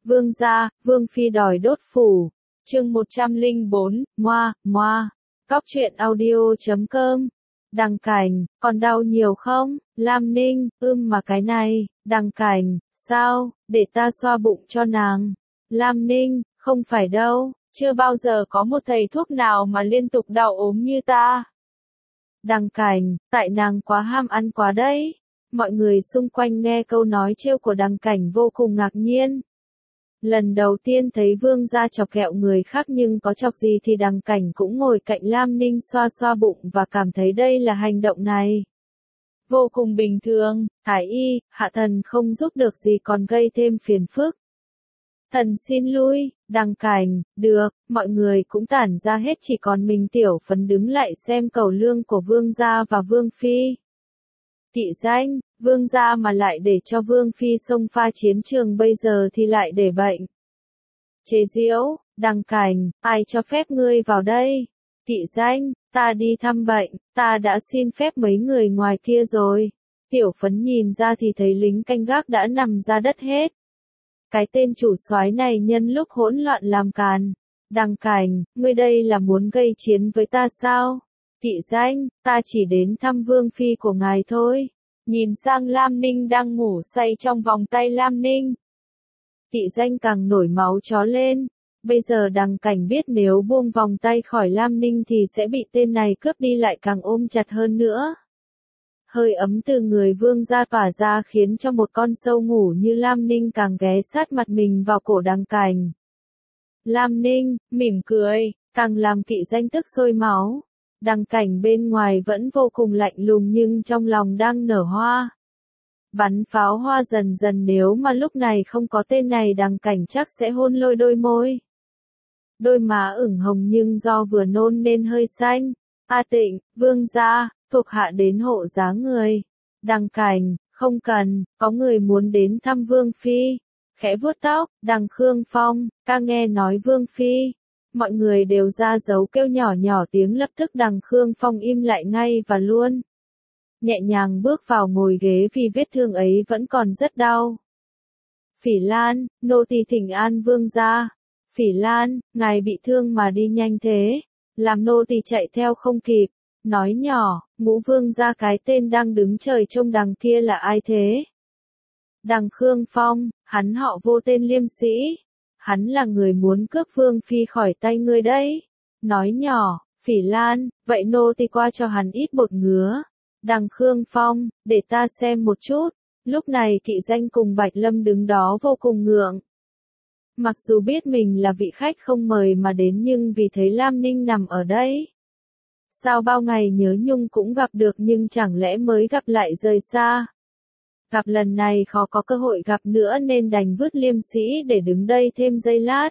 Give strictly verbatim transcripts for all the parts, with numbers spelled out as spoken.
Vương gia, Vương phi đòi đốt phủ. Chương một trăm lẻ bốn, moa, moa. Cóc truyện audio chấm com. Đằng Cảnh, còn đau nhiều không? Lam Ninh, ưm mà cái này, Đằng Cảnh, sao, để ta xoa bụng cho nàng. Lam Ninh, không phải đâu, chưa bao giờ có một thầy thuốc nào mà liên tục đau ốm như ta. Đằng Cảnh, tại nàng quá ham ăn quá đấy. Mọi người xung quanh nghe câu nói trêu của Đằng Cảnh vô cùng ngạc nhiên. Lần đầu tiên thấy Vương gia chọc ghẹo người khác nhưng có chọc gì thì Đằng Cảnh cũng ngồi cạnh Lam Ninh xoa xoa bụng và cảm thấy đây là hành động này vô cùng bình thường. Thái y, hạ thần không giúp được gì còn gây thêm phiền phức. Thần xin lui. Đằng Cảnh, được, mọi người cũng tản ra hết, chỉ còn mình Tiểu Phấn đứng lại xem cầu lương của Vương gia và Vương phi. Kỵ danh, Vương gia mà lại để cho Vương phi xông pha chiến trường bây giờ thì lại để bệnh. Chế giễu, Đằng Cảnh, ai cho phép ngươi vào đây? Kỵ danh, ta đi thăm bệnh, ta đã xin phép mấy người ngoài kia rồi. Tiểu Phấn nhìn ra thì thấy lính canh gác đã nằm ra đất hết. Cái tên chủ soái này nhân lúc hỗn loạn làm càn. Đằng Cảnh, ngươi đây là muốn gây chiến với ta sao? Kỵ danh, ta chỉ đến thăm Vương phi của ngài thôi. Nhìn sang Lam Ninh đang ngủ say trong vòng tay Lam Ninh. Kỵ danh càng nổi máu chó lên. Bây giờ Đằng Cảnh biết nếu buông vòng tay khỏi Lam Ninh thì sẽ bị tên này cướp đi, lại càng ôm chặt hơn nữa. Hơi ấm từ người Vương gia tỏa ra khiến cho một con sâu ngủ như Lam Ninh càng ghé sát mặt mình vào cổ Đằng Cảnh. Lam Ninh, mỉm cười, càng làm kỵ danh tức sôi máu. Đằng Cảnh bên ngoài vẫn vô cùng lạnh lùng nhưng trong lòng đang nở hoa. Bắn pháo hoa dần dần, nếu mà lúc này không có tên này Đằng Cảnh chắc sẽ hôn lôi đôi môi. Đôi má ửng hồng nhưng do vừa nôn nên hơi xanh. A Tịnh, Vương gia, thuộc hạ đến hộ giá người. Đằng Cảnh, không cần, có người muốn đến thăm Vương phi. Khẽ vuốt tóc, Đằng Khương Phong, ca nghe nói Vương phi. Mọi người đều ra dấu kêu nhỏ nhỏ tiếng, lập tức Đằng Khương Phong im lại ngay và luôn. Nhẹ nhàng bước vào ngồi ghế vì vết thương ấy vẫn còn rất đau. Phỉ Lan, nô tỳ thỉnh an Vương gia. Phỉ Lan, ngài bị thương mà đi nhanh thế. Làm nô tỳ chạy theo không kịp. Nói nhỏ, Ngũ Vương gia, cái tên đang đứng trời trông đằng kia là ai thế? Đằng Khương Phong, hắn họ Vô, tên liêm sĩ. Hắn là người muốn cướp Vương phi khỏi tay ngươi đấy. Nói nhỏ, Phỉ Lan, vậy nô tỳ qua cho hắn ít bột ngứa. Đằng Khương Phong, để ta xem một chút. Lúc này kỵ danh cùng Bạch Lâm đứng đó vô cùng ngượng. Mặc dù biết mình là vị khách không mời mà đến nhưng vì thấy Lam Ninh nằm ở đây. Sao bao ngày nhớ nhung cũng gặp được nhưng chẳng lẽ mới gặp lại rời xa. Gặp lần này khó có cơ hội gặp nữa nên đành vứt liêm sĩ để đứng đây thêm giây lát.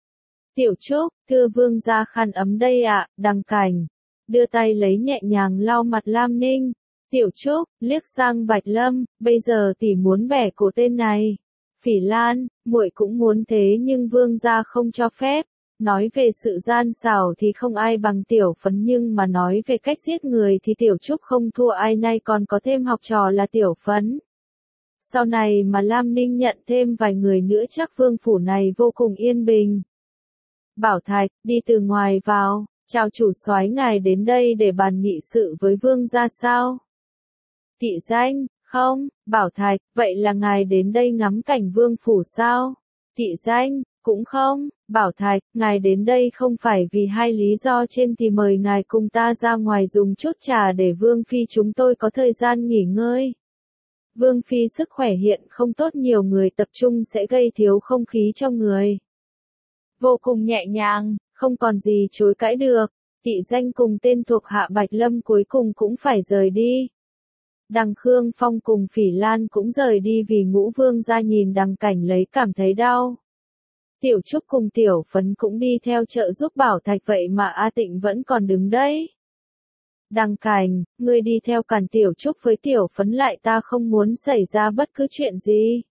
Tiểu Trúc, thưa Vương gia, khăn ấm đây ạ. Đằng Cảnh đưa tay lấy nhẹ nhàng lau mặt Lam Ninh. Tiểu Trúc liếc sang Bạch Lâm, bây giờ tỷ muốn bẻ cổ tên này. Phỉ Lan, muội cũng muốn thế nhưng Vương gia không cho phép. Nói về sự gian xảo thì không ai bằng Tiểu Phấn, nhưng mà nói về cách giết người thì Tiểu Trúc không thua ai, nay còn có thêm học trò là Tiểu Phấn. Sau này mà Lam Ninh nhận thêm vài người nữa chắc vương phủ này vô cùng yên bình. Bảo Thạch, đi từ ngoài vào. Chào chủ soái, ngài đến đây để bàn nghị sự với Vương gia sao? Kỵ danh, không. Bảo Thạch, vậy là ngài đến đây ngắm cảnh vương phủ sao? Kỵ danh, cũng không. Bảo Thạch, ngài đến đây không phải vì hai lý do trên thì mời ngài cùng ta ra ngoài dùng chút trà để Vương phi chúng tôi có thời gian nghỉ ngơi. Vương phi sức khỏe hiện không tốt, nhiều người tập trung sẽ gây thiếu không khí cho người. Vô cùng nhẹ nhàng, không còn gì chối cãi được. Kỵ danh cùng tên thuộc hạ Bạch Lâm cuối cùng cũng phải rời đi. Đằng Khương Phong cùng Phỉ Lan cũng rời đi vì Ngũ Vương gia nhìn Đằng Cảnh lấy cảm thấy đau. Tiểu Trúc cùng Tiểu Phấn cũng đi theo trợ giúp Bảo Thạch, vậy mà A Tịnh vẫn còn đứng đấy. Đằng Cảnh, ngươi đi theo cản Tiểu Trúc với Tiểu Phấn lại, ta không muốn xảy ra bất cứ chuyện gì.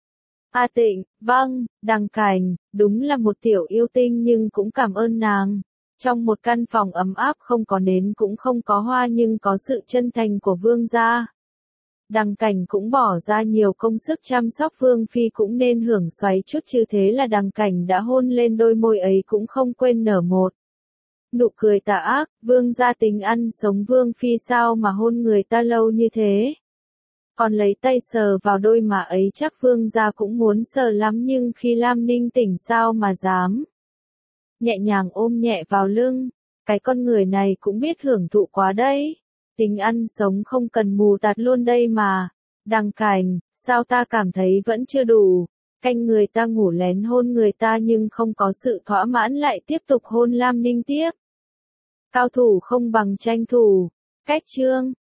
A Tịnh, vâng. Đằng Cảnh, đúng là một tiểu yêu tinh nhưng cũng cảm ơn nàng. Trong một căn phòng ấm áp không có nến cũng không có hoa nhưng có sự chân thành của Vương gia. Đằng Cảnh cũng bỏ ra nhiều công sức chăm sóc Vương Phi cũng nên hưởng xoáy chút chứ, thế là Đằng Cảnh đã hôn lên đôi môi ấy cũng không quên nở một nụ cười tà ác. Vương gia tính ăn sống Vương Phi sao mà hôn người ta lâu như thế. Còn lấy tay sờ vào đôi má ấy chắc Vương gia cũng muốn sờ lắm, nhưng khi Lam Ninh tỉnh sao mà dám. Nhẹ nhàng ôm nhẹ vào lưng, cái con người này cũng biết hưởng thụ quá đấy. Tính ăn sống không cần mù tạt luôn đây mà. Đằng Cảnh, sao ta cảm thấy vẫn chưa đủ. Canh người ta ngủ lén hôn người ta nhưng không có sự thỏa mãn lại tiếp tục hôn Lam Ninh tiếp. Cao thủ không bằng tranh thủ. Cách chương